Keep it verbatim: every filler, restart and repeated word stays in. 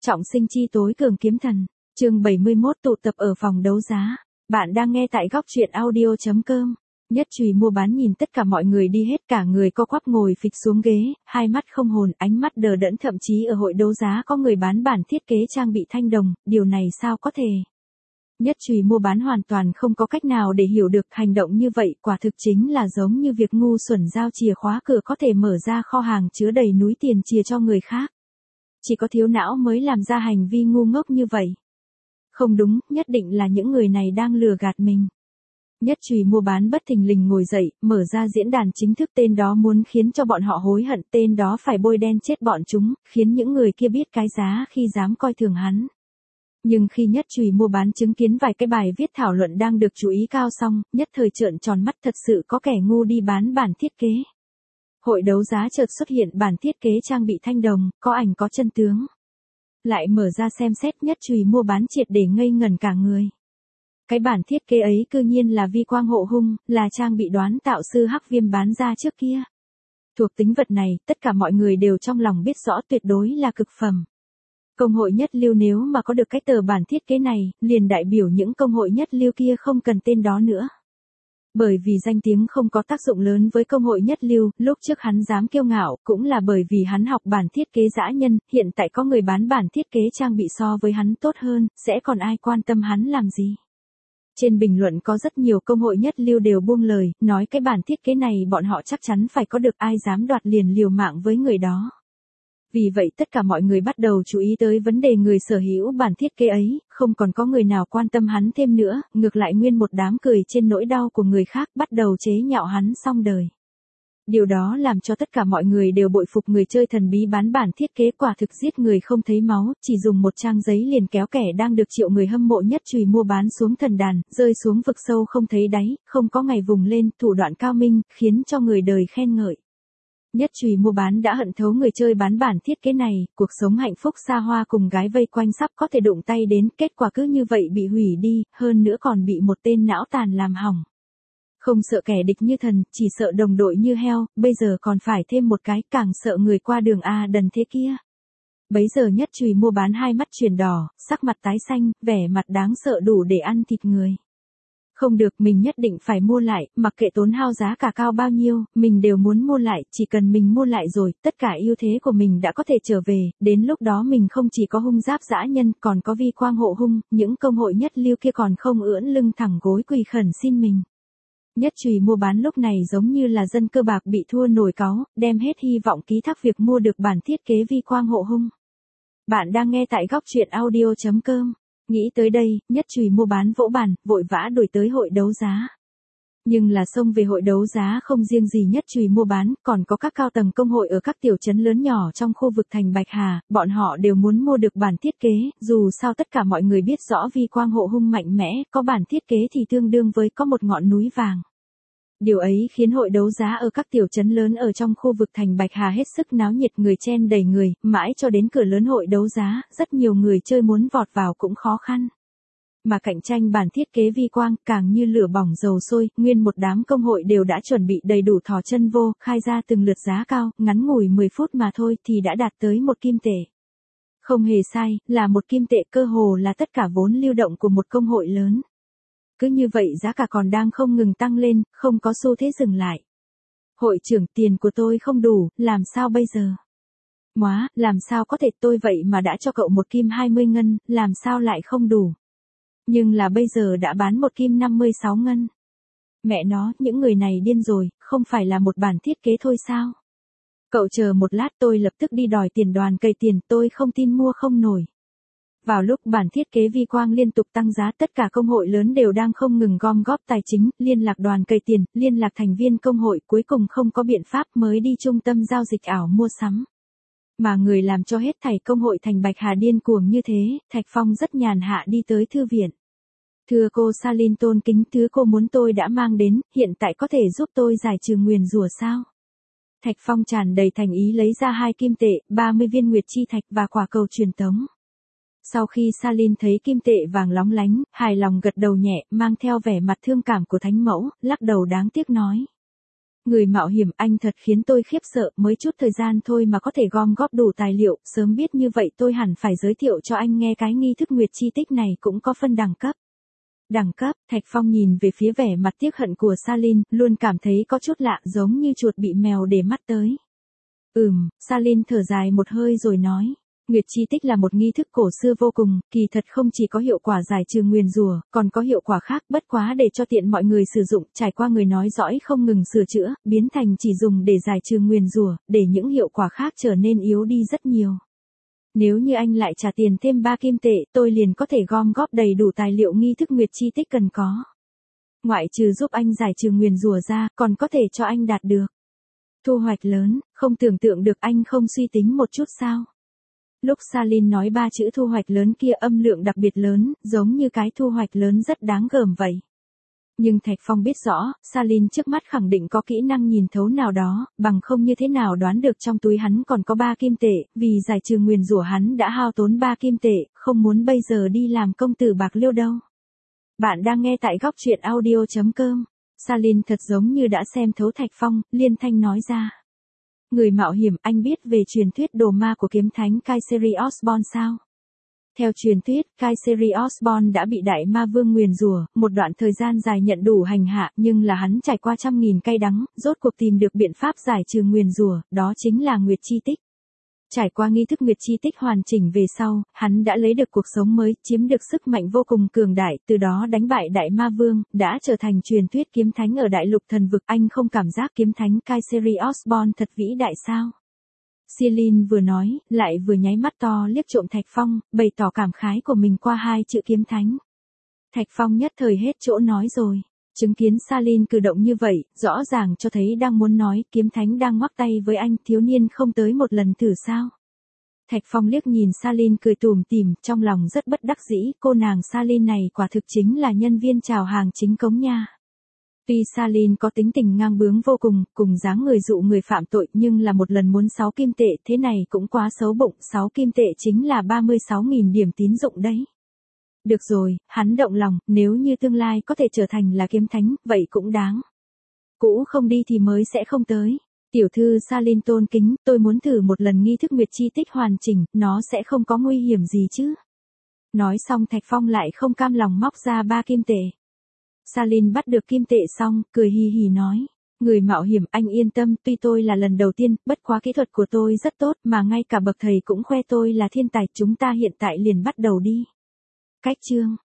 Trọng sinh chi tối cường kiếm thần. Chương bảy mươi mốt tụ tập ở phòng đấu giá. Bạn đang nghe tại góc truyện audio chấm com. Nhất Trùy mua bán nhìn tất cả mọi người đi hết, cả người co quắp ngồi phịch xuống ghế, hai mắt không hồn, ánh mắt đờ đẫn, thậm chí ở hội đấu giá có người bán bản thiết kế trang bị thanh đồng, điều này sao có thể? Nhất Trùy mua bán hoàn toàn không có cách nào để hiểu được hành động như vậy, quả thực chính là giống như việc ngu xuẩn giao chìa khóa cửa có thể mở ra kho hàng chứa đầy núi tiền chìa cho người khác. Chỉ có thiếu não mới làm ra hành vi ngu ngốc như vậy. Không đúng, nhất định là những người này đang lừa gạt mình. Nhất Trùy mua bán bất thình lình ngồi dậy, mở ra diễn đàn chính thức, tên đó muốn khiến cho bọn họ hối hận, tên đó phải bôi đen chết bọn chúng, khiến những người kia biết cái giá khi dám coi thường hắn. Nhưng khi Nhất Trùy mua bán chứng kiến vài cái bài viết thảo luận đang được chú ý cao xong, nhất thời trợn tròn mắt, thật sự có kẻ ngu đi bán bản thiết kế. Hội đấu giá chợt xuất hiện bản thiết kế trang bị thanh đồng, có ảnh có chân tướng. Lại mở ra xem xét, Nhất Trùy mua bán triệt để ngây ngẩn cả người. Cái bản thiết kế ấy cư nhiên là vi quang hộ hung, là trang bị đoán tạo sư Hắc Viêm bán ra trước kia. Thuộc tính vật này, tất cả mọi người đều trong lòng biết rõ tuyệt đối là cực phẩm. Công hội nhất lưu nếu mà có được cái tờ bản thiết kế này, liền đại biểu những công hội nhất lưu kia không cần tên đó nữa. Bởi vì danh tiếng không có tác dụng lớn với công hội nhất lưu, lúc trước hắn dám kiêu ngạo, cũng là bởi vì hắn học bản thiết kế dã nhân, hiện tại có người bán bản thiết kế trang bị so với hắn tốt hơn, sẽ còn ai quan tâm hắn làm gì. Trên bình luận có rất nhiều công hội nhất lưu đều buông lời, nói cái bản thiết kế này bọn họ chắc chắn phải có được, ai dám đoạt liền liều mạng với người đó. Vì vậy tất cả mọi người bắt đầu chú ý tới vấn đề người sở hữu bản thiết kế ấy, không còn có người nào quan tâm hắn thêm nữa, ngược lại nguyên một đám cười trên nỗi đau của người khác, bắt đầu chế nhạo hắn xong đời. Điều đó làm cho tất cả mọi người đều bội phục người chơi thần bí bán bản thiết kế, quả thực giết người không thấy máu, chỉ dùng một trang giấy liền kéo kẻ đang được triệu người hâm mộ Nhất Trùy mua bán xuống thần đàn, rơi xuống vực sâu không thấy đáy, không có ngày vùng lên, thủ đoạn cao minh, khiến cho người đời khen ngợi. Nhất Trùy mua bán đã hận thấu người chơi bán bản thiết kế này, cuộc sống hạnh phúc xa hoa cùng gái vây quanh sắp có thể đụng tay đến, kết quả cứ như vậy bị hủy đi, hơn nữa còn bị một tên não tàn làm hỏng. Không sợ kẻ địch như thần, chỉ sợ đồng đội như heo, bây giờ còn phải thêm một cái, càng sợ người qua đường A đần thế kia. Bấy giờ Nhất Trùy mua bán hai mắt chuyển đỏ, sắc mặt tái xanh, vẻ mặt đáng sợ đủ để ăn thịt người. Không được, mình nhất định phải mua lại, mặc kệ tốn hao giá cả cao bao nhiêu, mình đều muốn mua lại, chỉ cần mình mua lại rồi, tất cả ưu thế của mình đã có thể trở về, đến lúc đó mình không chỉ có hung giáp dã nhân, còn có vi quang hộ hung, những công hội nhất lưu kia còn không ưỡn lưng thẳng gối quỳ khẩn xin mình. Nhất Trùy mua bán lúc này giống như là dân cơ bạc bị thua nổi cáu, đem hết hy vọng ký thác việc mua được bản thiết kế vi quang hộ hung. Bạn đang nghe tại góc truyện audio chấm com. Nghĩ tới đây, Nhất Trùy mua bán vỗ bàn, vội vã đuổi tới hội đấu giá. Nhưng là xông về hội đấu giá không riêng gì Nhất Trùy mua bán, còn có các cao tầng công hội ở các tiểu trấn lớn nhỏ trong khu vực thành Bạch Hà, bọn họ đều muốn mua được bản thiết kế, dù sao tất cả mọi người biết rõ vi quang hộ hung mạnh mẽ, có bản thiết kế thì tương đương với có một ngọn núi vàng. Điều ấy khiến hội đấu giá ở các tiểu trấn lớn ở trong khu vực thành Bạch Hà hết sức náo nhiệt, người chen đầy người, mãi cho đến cửa lớn hội đấu giá, rất nhiều người chơi muốn vọt vào cũng khó khăn. Mà cạnh tranh bản thiết kế vi quang càng như lửa bỏng dầu sôi, nguyên một đám công hội đều đã chuẩn bị đầy đủ thò chân vô, khai ra từng lượt giá cao, ngắn ngủi mười phút mà thôi thì đã đạt tới một kim tệ. Không hề sai, là một kim tệ, cơ hồ là tất cả vốn lưu động của một công hội lớn. Cứ như vậy giá cả còn đang không ngừng tăng lên, không có xu thế dừng lại. Hội trưởng, tiền của tôi không đủ, làm sao bây giờ? Móa, làm sao có thể, tôi vậy mà đã cho cậu một kim hai mươi ngân, làm sao lại không đủ? Nhưng là bây giờ đã bán một kim năm mươi sáu ngân. Mẹ nó, những người này điên rồi, không phải là một bản thiết kế thôi sao? Cậu chờ một lát, tôi lập tức đi đòi tiền đoàn cày tiền, tôi không tin mua không nổi. Vào lúc bản thiết kế vi quang liên tục tăng giá, tất cả công hội lớn đều đang không ngừng gom góp tài chính, liên lạc đoàn cày tiền, liên lạc thành viên công hội, cuối cùng không có biện pháp mới đi trung tâm giao dịch ảo mua sắm. Mà người làm cho hết thảy công hội thành Bạch Hà điên cuồng như thế, Thạch Phong rất nhàn hạ đi tới thư viện. Thưa cô Salin tôn kính, thứ cô muốn tôi đã mang đến, hiện tại có thể giúp tôi giải trừ nguyền rủa sao? Thạch Phong tràn đầy thành ý lấy ra hai kim tệ, ba mươi viên nguyệt chi thạch và quả cầu truyền tống. Sau khi Salin thấy kim tệ vàng lóng lánh, hài lòng gật đầu nhẹ, mang theo vẻ mặt thương cảm của thánh mẫu, lắc đầu đáng tiếc nói. Người mạo hiểm, anh thật khiến tôi khiếp sợ, mới chút thời gian thôi mà có thể gom góp đủ tài liệu, sớm biết như vậy tôi hẳn phải giới thiệu cho anh nghe cái nghi thức nguyệt chi tích này cũng có phân đẳng cấp. Đẳng cấp, Thạch Phong nhìn về phía vẻ mặt tiếc hận của Salin, luôn cảm thấy có chút lạ, giống như chuột bị mèo để mắt tới. Ừm, Salin thở dài một hơi rồi nói. Nguyệt chi tích là một nghi thức cổ xưa vô cùng, kỳ thật không chỉ có hiệu quả giải trừ nguyền rủa, còn có hiệu quả khác, bất quá để cho tiện mọi người sử dụng, trải qua người nói dõi không ngừng sửa chữa, biến thành chỉ dùng để giải trừ nguyền rủa, để những hiệu quả khác trở nên yếu đi rất nhiều. Nếu như anh lại trả tiền thêm ba kim tệ, tôi liền có thể gom góp đầy đủ tài liệu nghi thức nguyệt chi tích cần có. Ngoại trừ giúp anh giải trừ nguyền rủa ra, còn có thể cho anh đạt được thu hoạch lớn, không tưởng tượng được anh không suy tính một chút sao? Lúc Salin nói ba chữ thu hoạch lớn kia âm lượng đặc biệt lớn, giống như cái thu hoạch lớn rất đáng gờm vậy. Nhưng Thạch Phong biết rõ, Salin trước mắt khẳng định có kỹ năng nhìn thấu nào đó, bằng không như thế nào đoán được trong túi hắn còn có ba kim tệ, vì giải trừ nguyền rủa hắn đã hao tốn ba kim tệ, không muốn bây giờ đi làm công tử bạc liêu đâu. Bạn đang nghe tại góc truyện audio chấm com. Salin thật giống như đã xem thấu Thạch Phong, liên thanh nói ra. Người mạo hiểm, anh biết về truyền thuyết đồ ma của kiếm thánh Kayseri Osborn sao? Theo truyền thuyết, Kayseri Osborn đã bị đại ma vương nguyền rủa, một đoạn thời gian dài nhận đủ hành hạ, nhưng là hắn trải qua trăm nghìn cay đắng, rốt cuộc tìm được biện pháp giải trừ nguyền rủa, đó chính là nguyệt chi tích. Trải qua nghi thức nguyệt chi tích hoàn chỉnh về sau, hắn đã lấy được cuộc sống mới, chiếm được sức mạnh vô cùng cường đại, từ đó đánh bại đại ma vương, đã trở thành truyền thuyết kiếm thánh ở đại lục thần vực. Anh không cảm giác kiếm thánh Kayseri Osborn thật vĩ đại sao? Salin vừa nói, lại vừa nháy mắt to liếc trộm Thạch Phong, bày tỏ cảm khái của mình qua hai chữ kiếm thánh. Thạch Phong nhất thời hết chỗ nói rồi. Chứng kiến Salin cử động như vậy, rõ ràng cho thấy đang muốn nói, kiếm thánh đang ngoắc tay với anh, thiếu niên không tới một lần thử sao. Thạch Phong liếc nhìn Salin cười tủm tỉm, trong lòng rất bất đắc dĩ, cô nàng Salin này quả thực chính là nhân viên chào hàng chính cống nha. Tuy Salin có tính tình ngang bướng vô cùng, cùng dáng người dụ người phạm tội, nhưng là một lần muốn sáu kim tệ, thế này cũng quá xấu bụng, sáu kim tệ chính là ba mươi sáu nghìn điểm tín dụng đấy. Được rồi, hắn động lòng, nếu như tương lai có thể trở thành là kiếm thánh, vậy cũng đáng. Cũ không đi thì mới sẽ không tới. Tiểu thư Salin tôn kính, tôi muốn thử một lần nghi thức nguyệt chi tích hoàn chỉnh, nó sẽ không có nguy hiểm gì chứ. Nói xong Thạch Phong lại không cam lòng móc ra ba kim tệ. Salin bắt được kim tệ xong, cười hì hì nói. Người mạo hiểm, anh yên tâm, tuy tôi là lần đầu tiên, bất quá kỹ thuật của tôi rất tốt, mà ngay cả bậc thầy cũng khoe tôi là thiên tài, chúng ta hiện tại liền bắt đầu đi. Cách chương